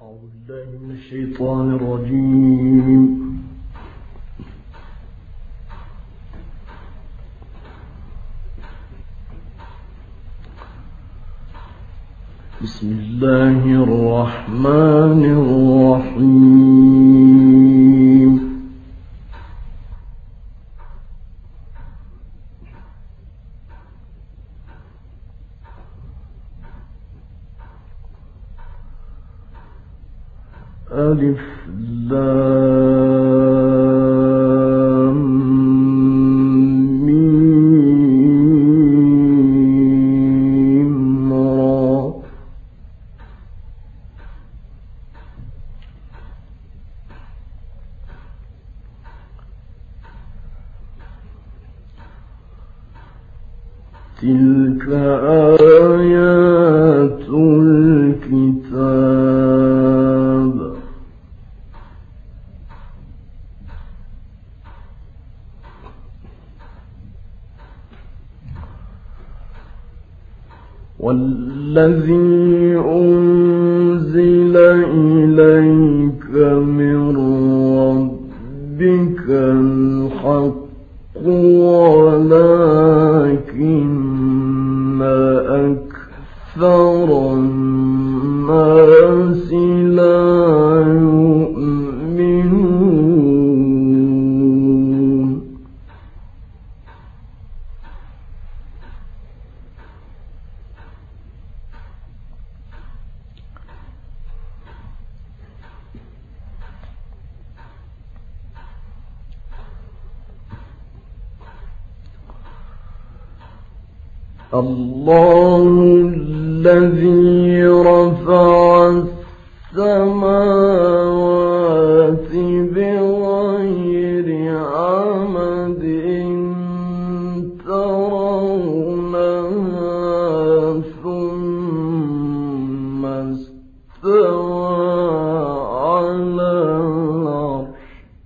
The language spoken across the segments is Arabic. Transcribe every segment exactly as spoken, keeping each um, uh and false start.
أعوذ بالله من الشيطان الرجيم. بسم الله الرحمن الرحيم. ألف لام ميم را. تلك آيات الكتاب. والذي أنزل إليك من ربك الحق ولكن أكثر الناس لا يؤمنون. الله الذي رفع السماوات بغير عمد ترونها ثم استوى على العرش.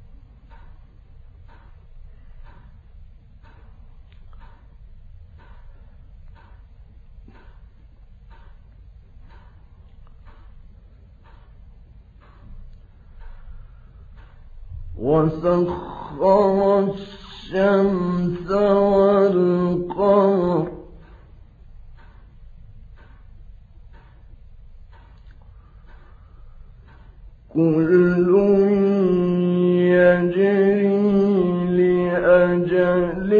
وسخر الشمس والقمر كل يجري لأجل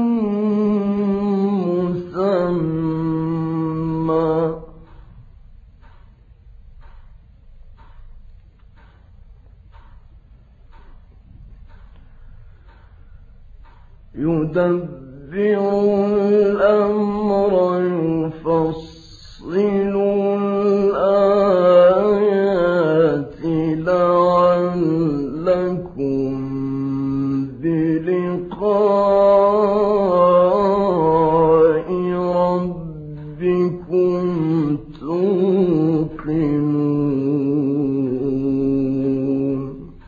مسمى. يدبر الأمر يفصل الآيات لعلكم بلقاء ربكم توقنون.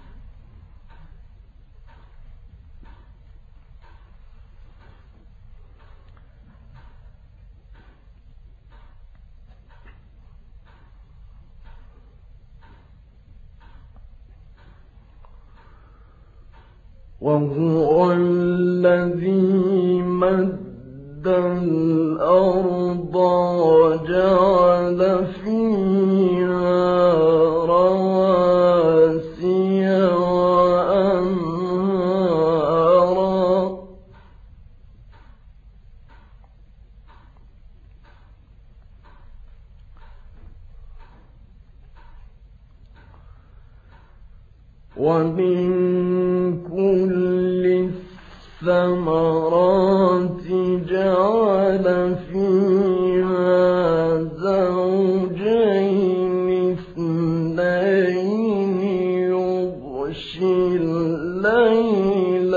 وهو الذي مد الأرض وجعل فيها رواسي وأنهارا ومن كل الثمرات جعل فيها زوجين اثنين يغشي الليل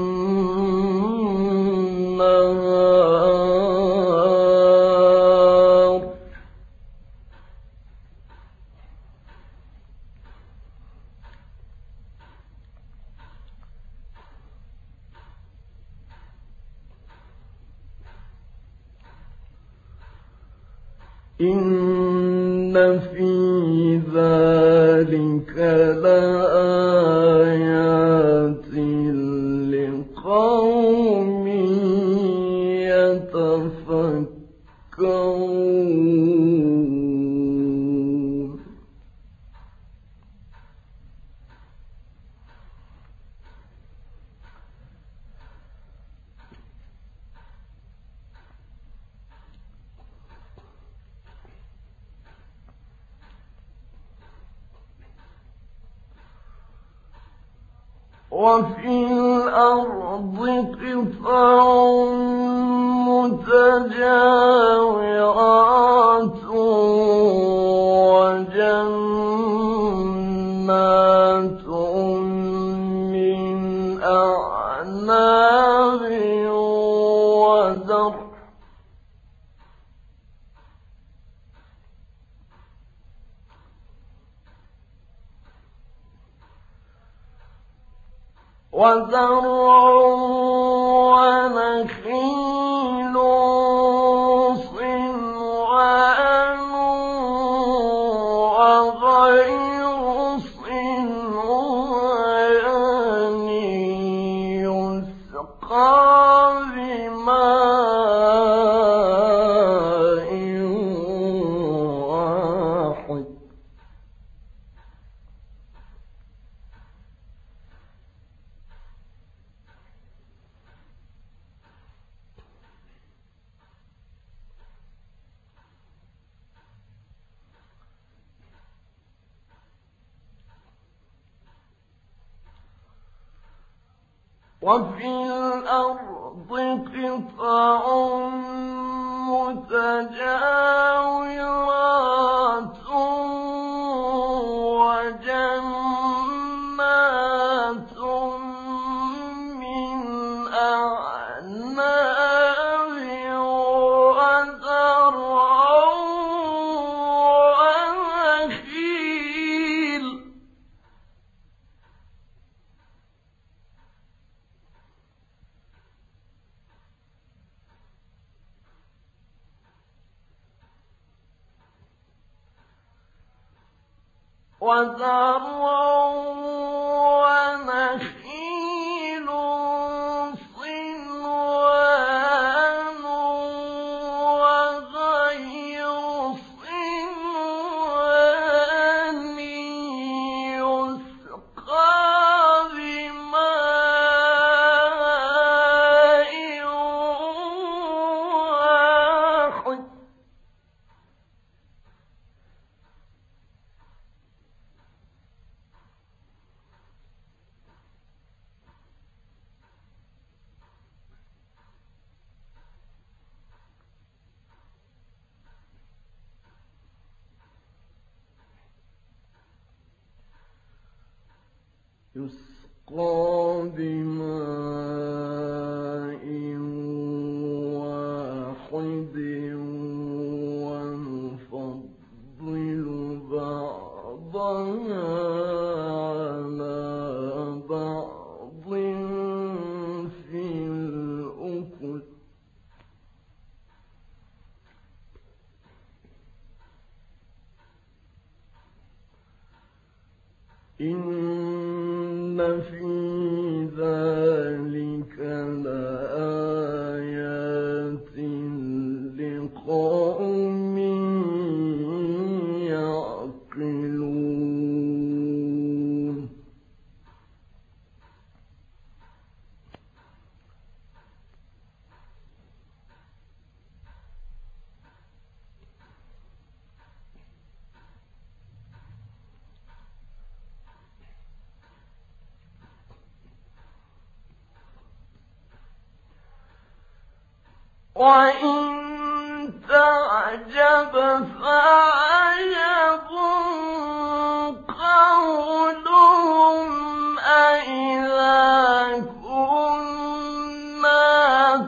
النهار إن في ذلك وفي الأرض قطع متجاورات وجنات من أعناب وزرع وزرع ونخيل صنوان وغير صنوان يسقى بماء واحد وفي الأرض قطع متجاورات وجنات من أعناب وزرع ونخيل وزرع ونخيل صنوان وغير صنوان يسقى بماء واحد يسقى بماء واحد ونفضل بعضها على بعض في الأكل إن في ذلك لآيات لقوم يعقلون وإن تعجب فعجب قولهم أإذا كنا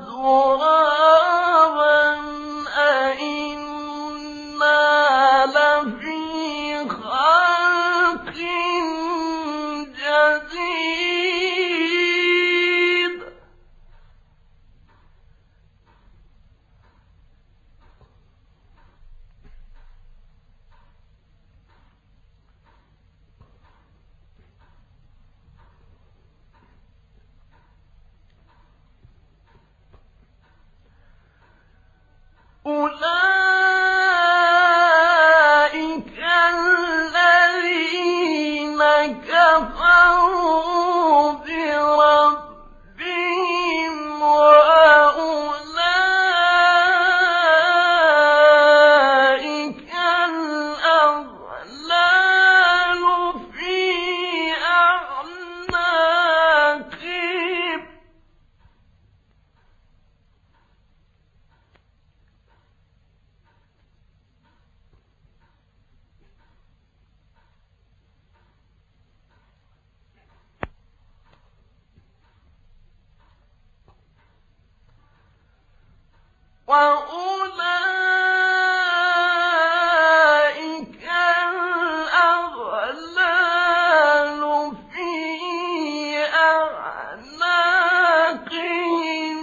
ترابا أإنا لفي خلق جديد أولئك الذين كفروا بربهم وأولئك الأغلال في أعناقهم وَأُولَٰئِكَ الْأَغْلَالُ فِي أَعْنَاقِهِمْ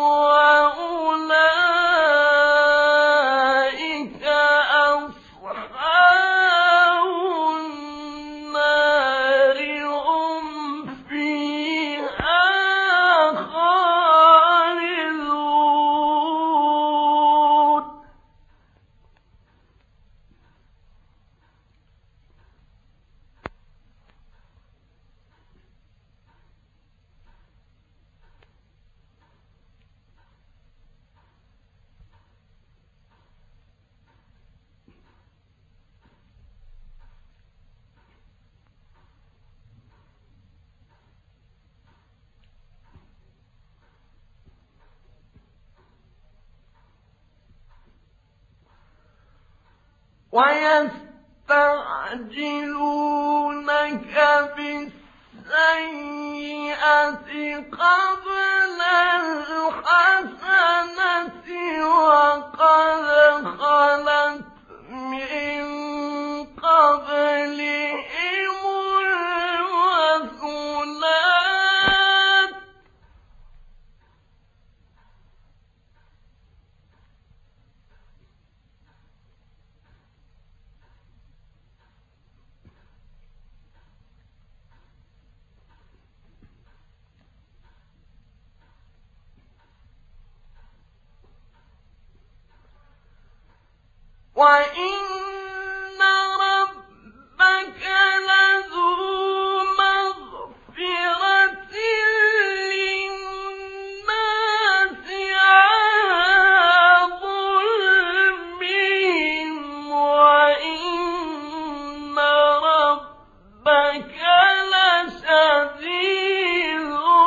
وَأُولَٰئِكَ أَصْحَابُ النَّارِ ۖ هُمْ فِيهَا خَالِدُونَ. وَيَسْتَعْجِلُونَكَ بِالسَّيِّئَةِ قَبْلَ الْحَسَنَةِ وَقَدْ خَلَتْ مِن قَبْلِهِمُ الْمَثُلَاتُ ۗ وَإِنَّ رَبَّكَ لَذُو مَغْفِرَةٍ لِّلنَّاسِ عَلَىٰ ظُلْمِهِمْ ۖ وَإِنَّ رَبَّكَ لَشَدِيدُ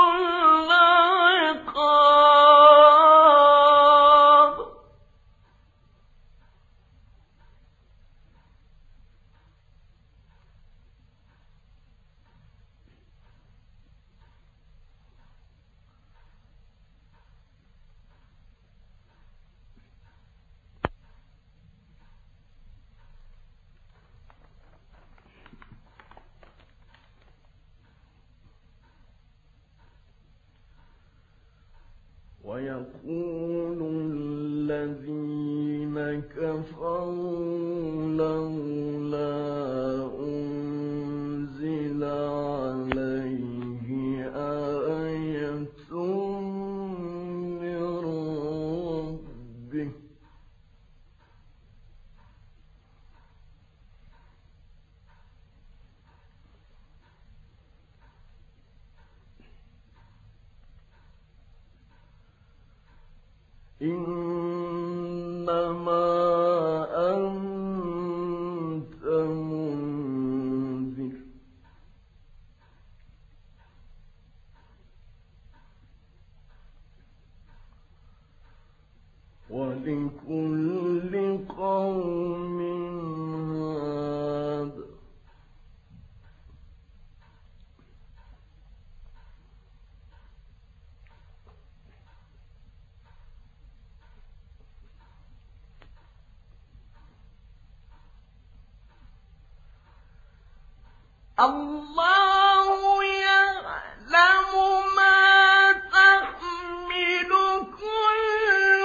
الْعِقَابِ. ويقول الذين كفروا لولا أنزل عليه آية من ربه إنما أنت منذر ولكل قوم هاد الله يعلم ما تحمل كل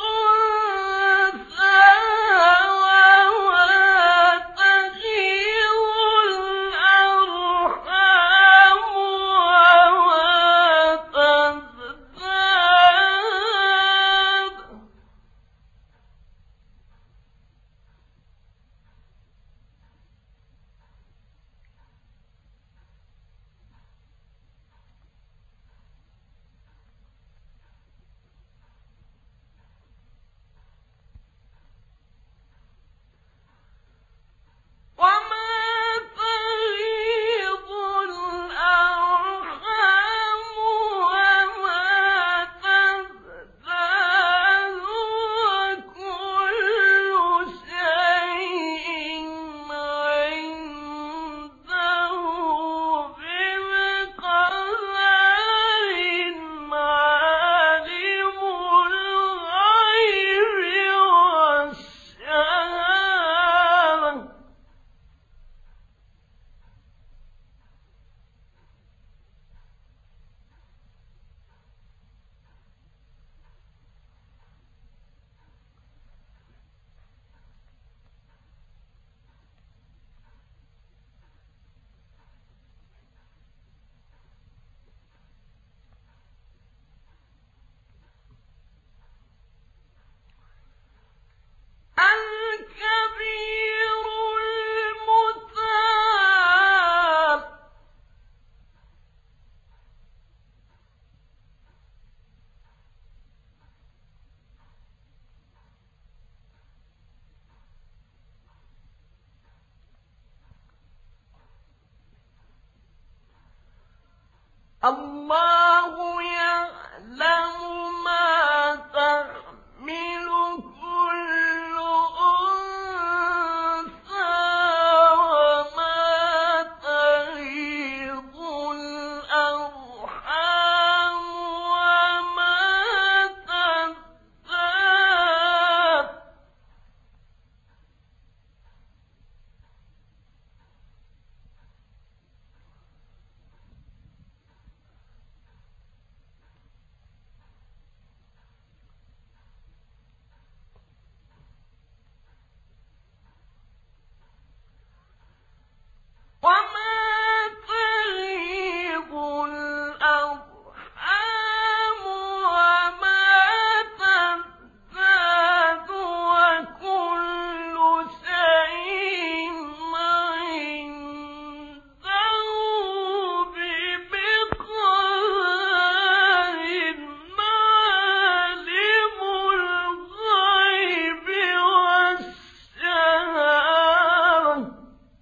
أنثى وما تغيض الأرحام وما تزداد الله يعلم ما تحمل كل أنثى وما تغيض الأرحام وما تزداد وما تغيض الأرحام وما تزداد وكل شيء عنده بمقدار عالم الغيب والشهادة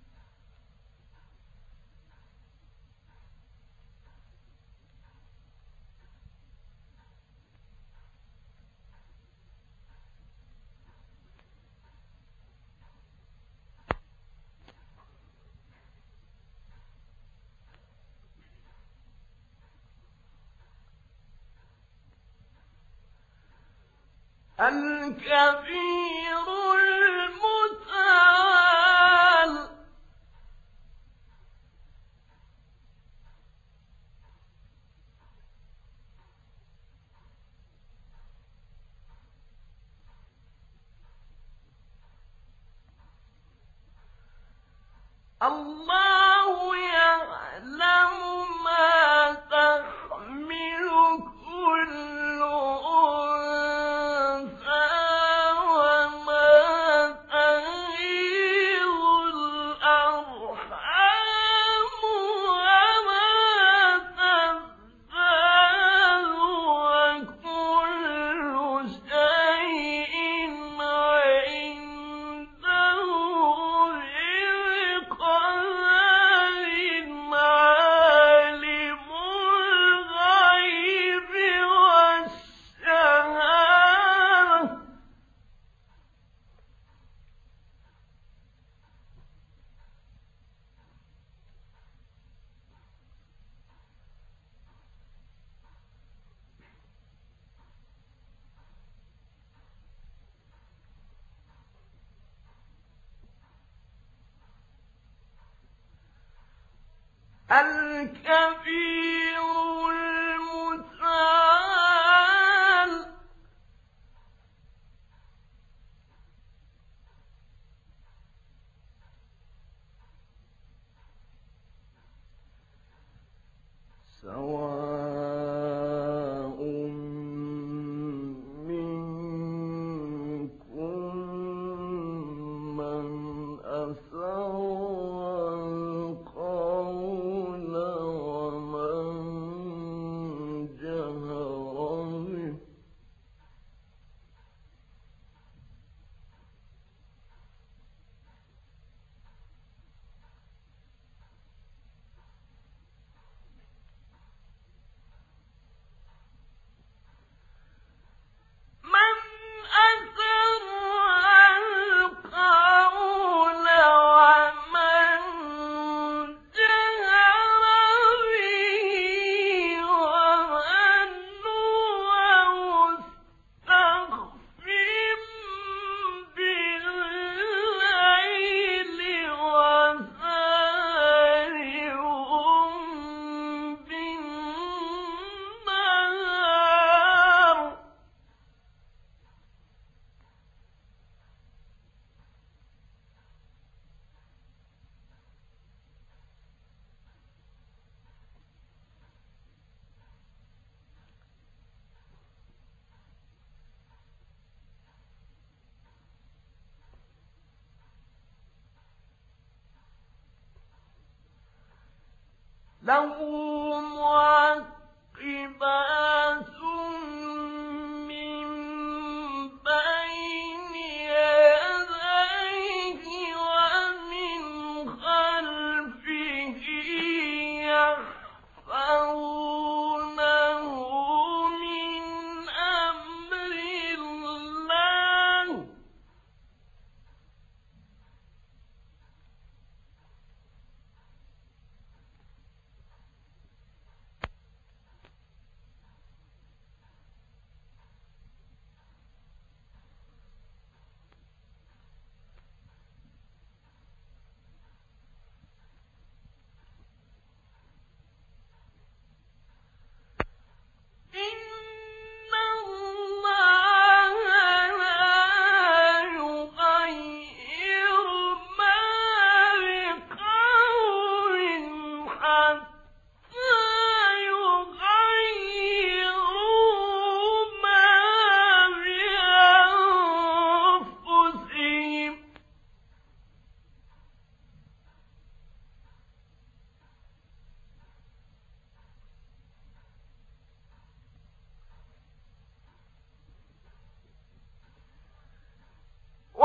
الكبير المتعال الله يعلم ما تحمل كل أنثى وما تغيض الأرحام وما تزداد وكل شيء عنده بقدر عالم الغيب والشهادة الكبير المتعال سواء منكم من أسر القول ومن جهر به من أسر القول ومن جهر به ومن هو مستخف بالليل وسارب بالنهار له معقبات من بين يديه ومن خلفه يحفظونه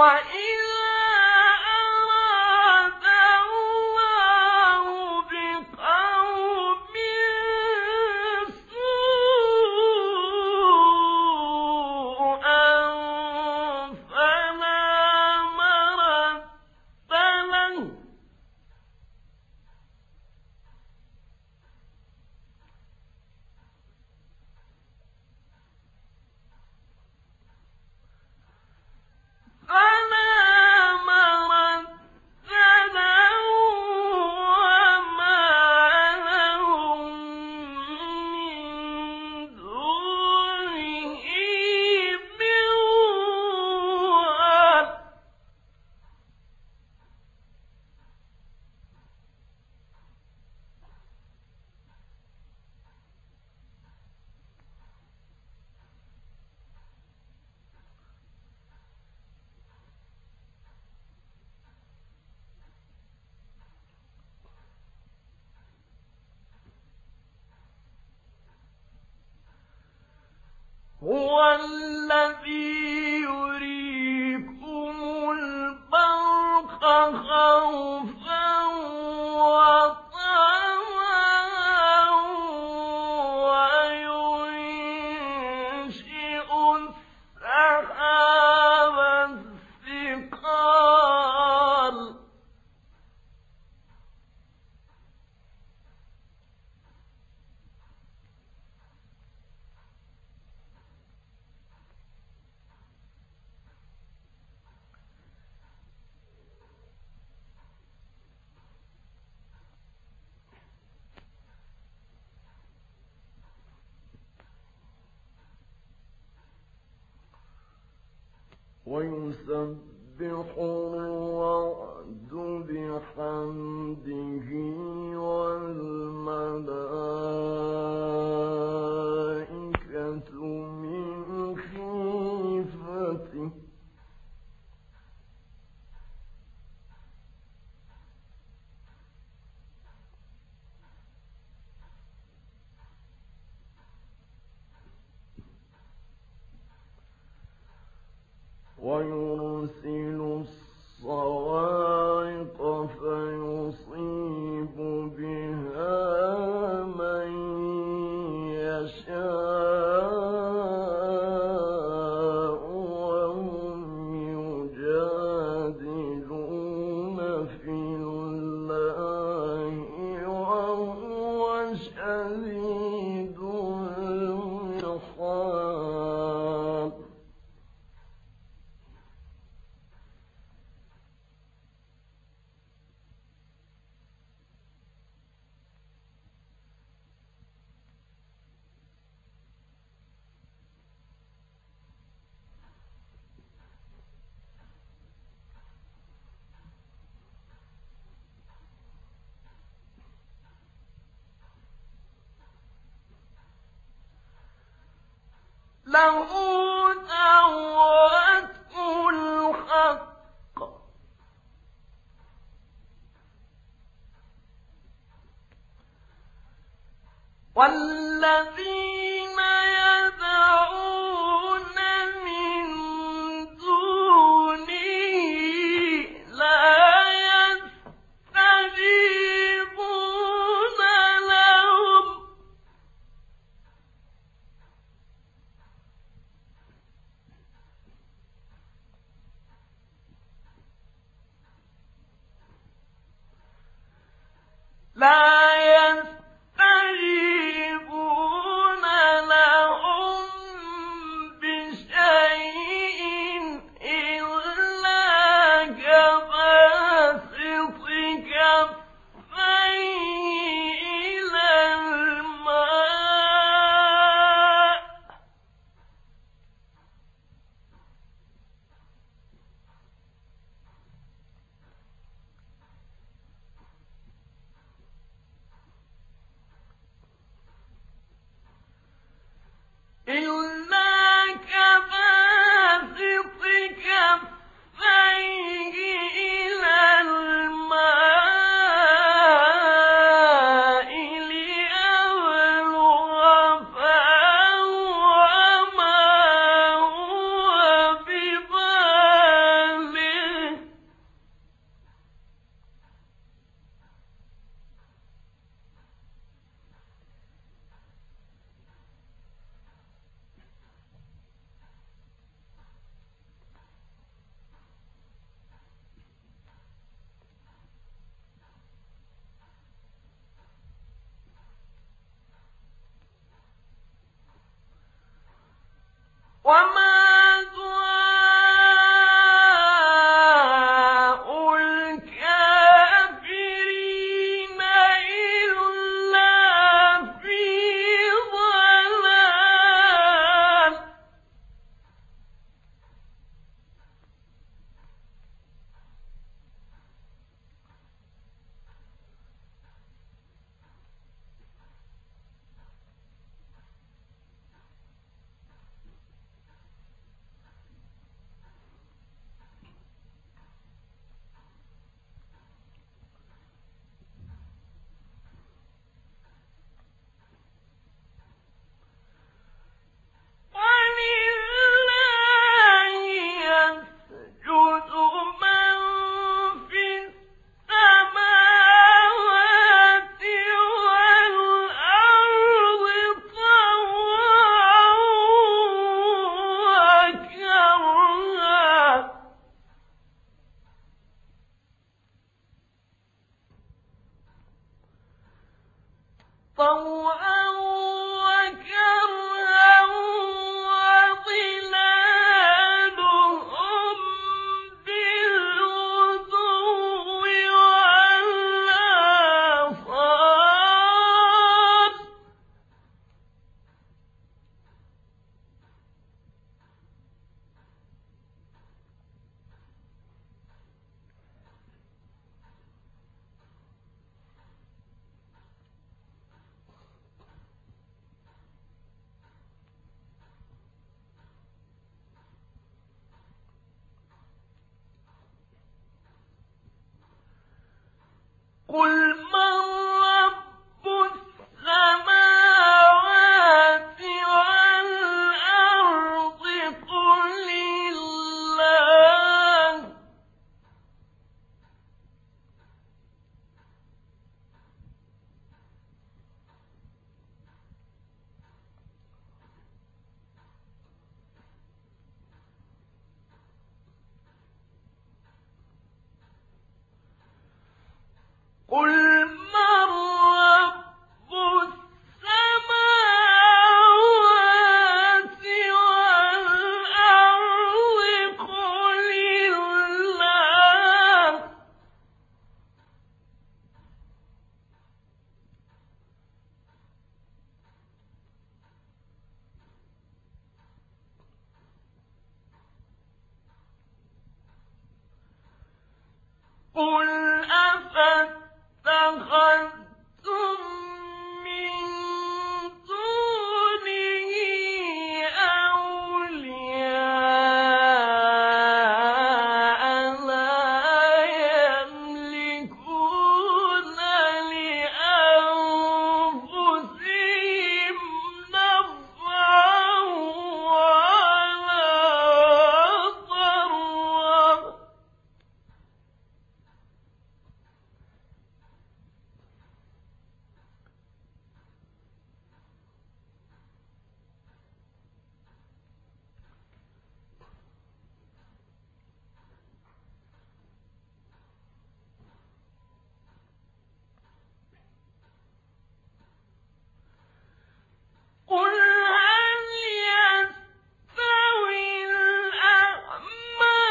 هُوَ الَّذِي يُرِيكُمُ الْبَرْقَ خَوْفًا وَطَمَعًا وَيُنشِئُ السَّحَابَ الثِّقَالَ ويسبح الرعد بحمده والملائكة من خيفته ويرسل الصواعق فيصيب بها من يشاء وهم يجادلون في الله وهو شديد المحال له دعوة الحق والذين يدعون من دونه لا يستجيبون لهم لا يستجيبون طَوْعًا وَكَرْهًا وَظِلَالُهُم بِالْغُدُوِّ وَالْآصَالِ ۖ قُلْ مَن رَّبُّ السَّمَاوَاتِ وَالْأَرْضِ قُلِ اللَّهُ ۚ قُلْ مَن رَّبُّ السَّمَاوَاتِ وَالْأَرْضِ قُلِ اللَّهُ ۚ قُلْ أَفَاتَّخَذْتُم مِّن دُونِهِ أَوْلِيَاءَ لَا يَمْلِكُونَ لِأَنفُسِهِمْ نَفْعًا وَلَا ضَرًّا ۚ قُلْ هَلْ يَسْتَوِي الْأَعْمَىٰ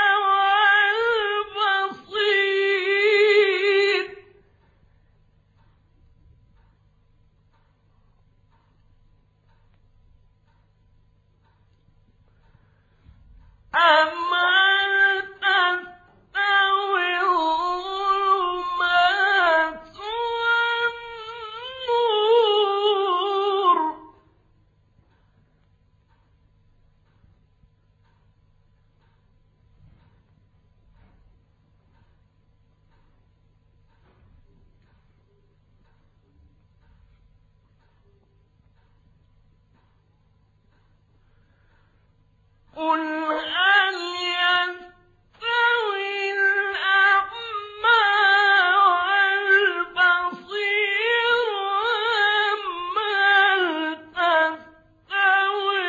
وَالْبَصِيرُ أَمْ هَلْ تَسْتَوِي الظُّلُمَاتُ وَالنُّورُ ۗ قُلْ هَلْ يَسْتَوِي الْأَعْمَىٰ وَالْبَصِيرُ أَمْ هَلْ تَسْتَوِي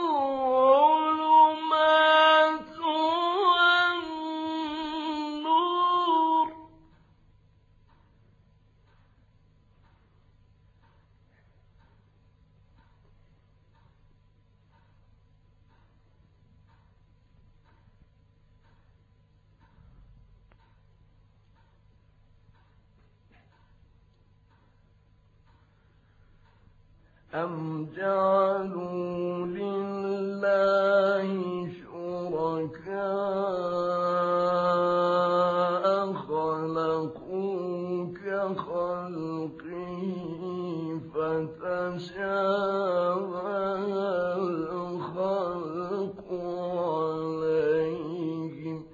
الظُّلُمَاتُ وَالنُّورُ ۗ أَمْ جَعَلُوا لِلَّهِ شُرَكَاءَ خَلَقُوا كَخَلْقِهِ فَتَشَابَهَ الْخَلْقُ عَلَيْهِمْ ۚ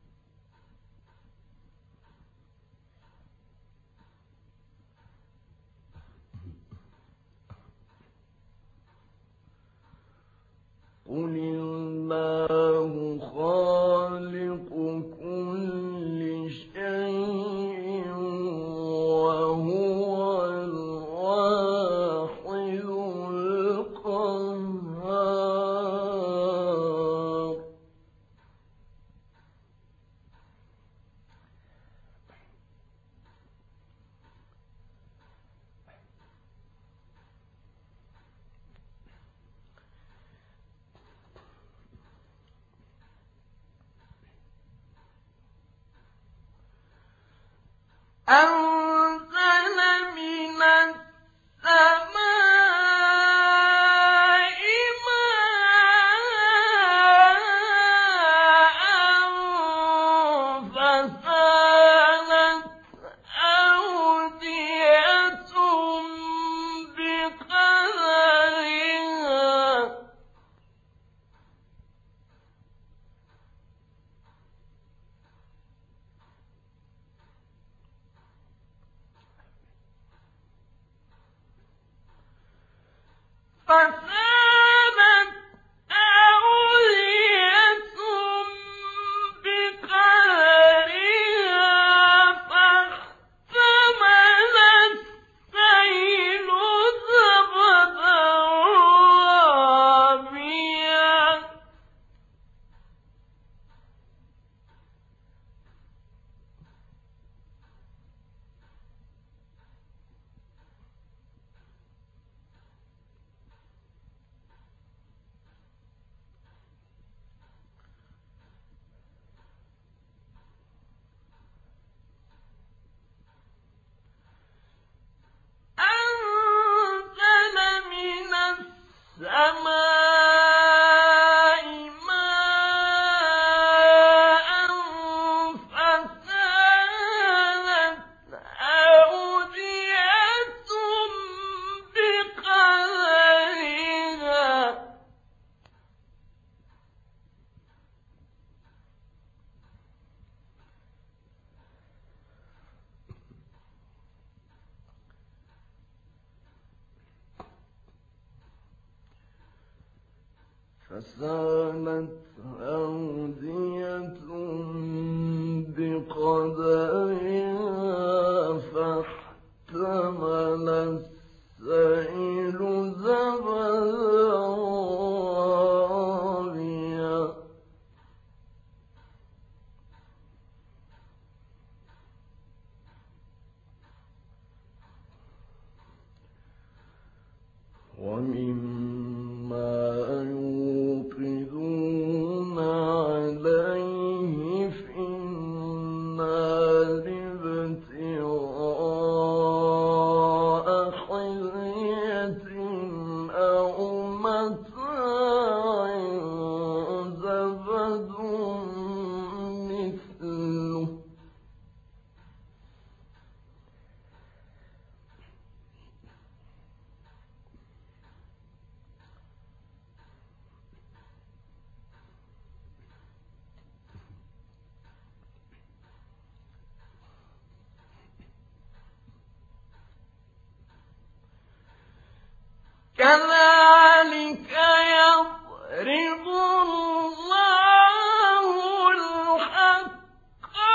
قُلِ اللَّهُ خَالِقُ كُلِّ شَيْءٍ وَهُوَ الْوَاحِدُ الْقَهَّارُ أنزل من السماء ماء فسالت أودية بقدرها فسالت أودية بقدرها فاحتمل السيل زبدا رابيا أنزل من السماء ماء فسالت أودية بقدرها فسالت أودية بقدرها فاحتمل السيل زبدا رابيا ومما يوقدون عليه في النار ابتغاء حلية أو متاع زبد مثله كذلك يضرب الله الحق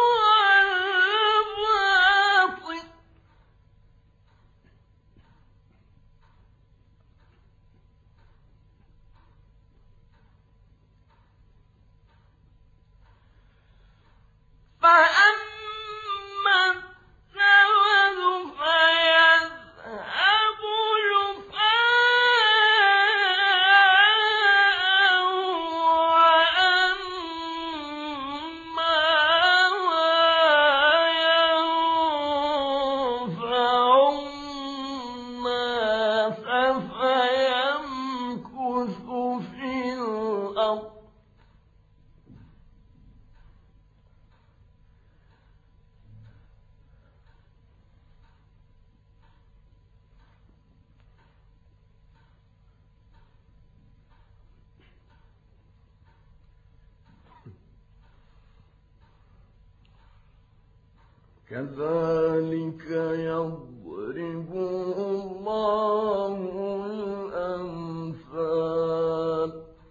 والباطل فأما الزبد فيذهب جفاء وأما ما ينفع الناس فيمكث في الأرض كذلك يضرب الله الأمثال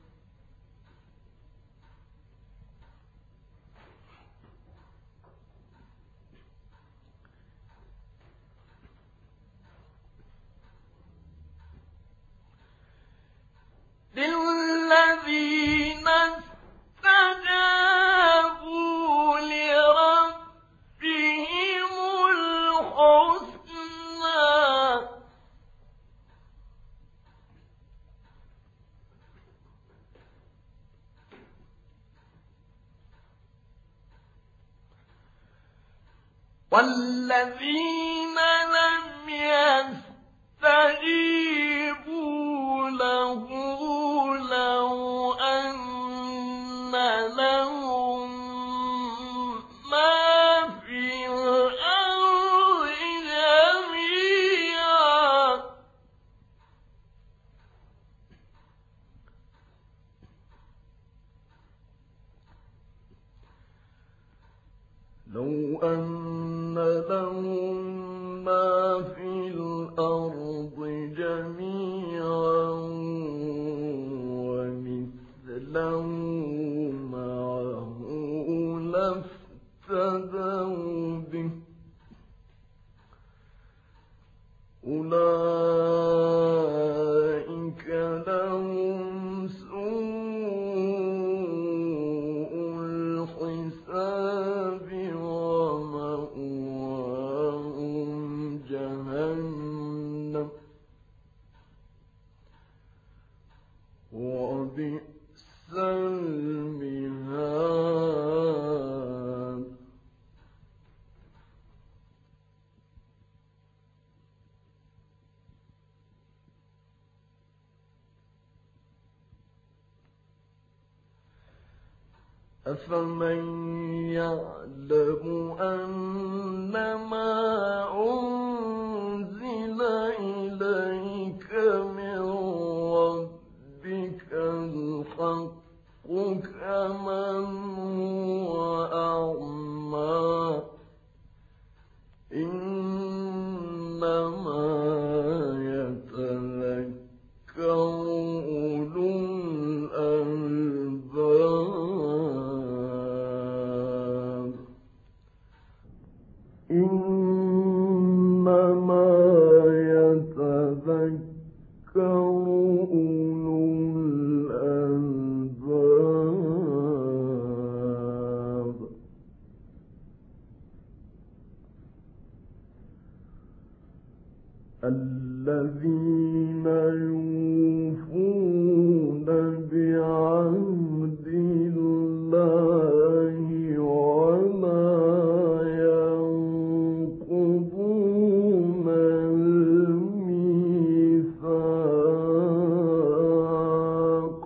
للذين استجابوا لربهم الحسنى والذين الذين لم يستجيبوا له لو أن لهم ما في الأرض جميعا لو أن لهم ما في الأرض جميعا ومثله معه لافتدوا به أولئك لهم سوء الحساب ومأواهم جهنم وبئس المهاد أفمن يعلم أنما أنزل إليك من ربك الحق كمن هو أعمى إنما يتذكر أولو الألباب إنما يتذكر أولو الألباب الذين يوفون بعهد الله ولا ينقضون الميثاق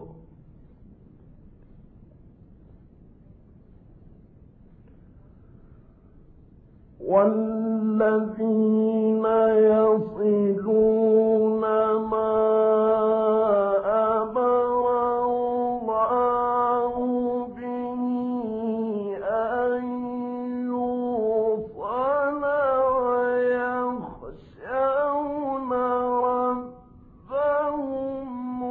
والذين يصلون ما أمر الله به أن يوصل ويخشون ربهم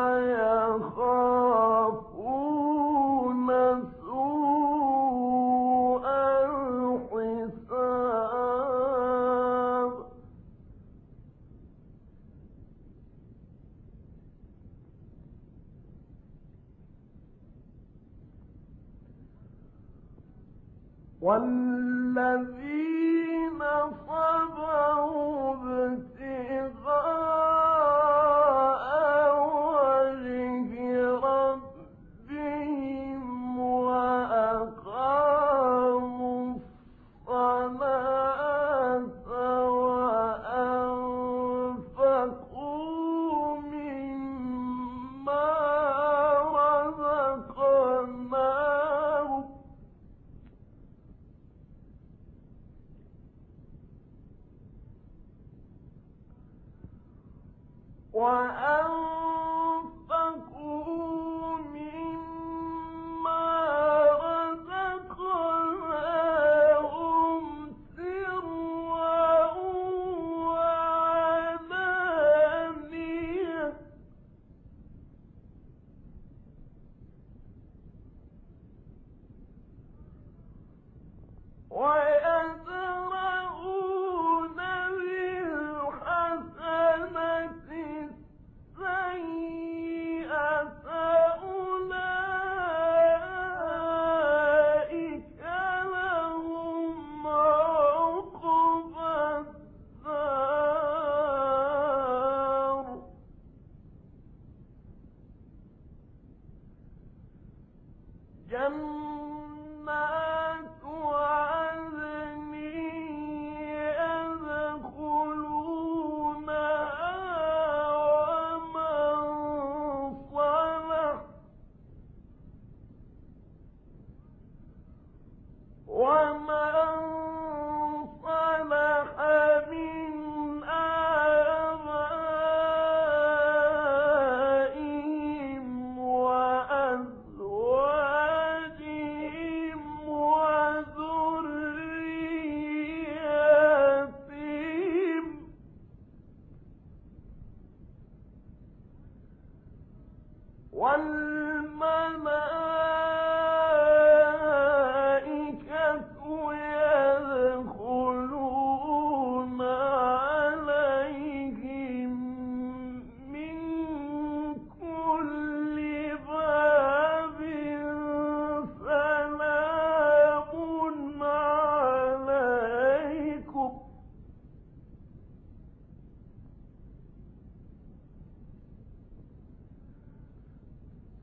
ويخافون سوء الحساب والذين صبروا ابتغاء وجه ربهم وأقاموا الصلاة وأنفقوا مما رزقناهم وأنفقوا مما رزقناهم سرا وعلانية ويدرؤون بالحسنة السيئة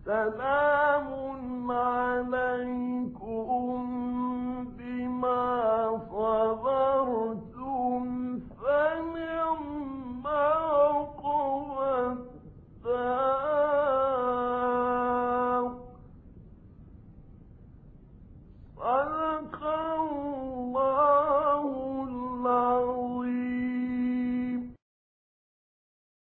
سلام عليكم بما صبرتم فنعم عقبى الدار. صدق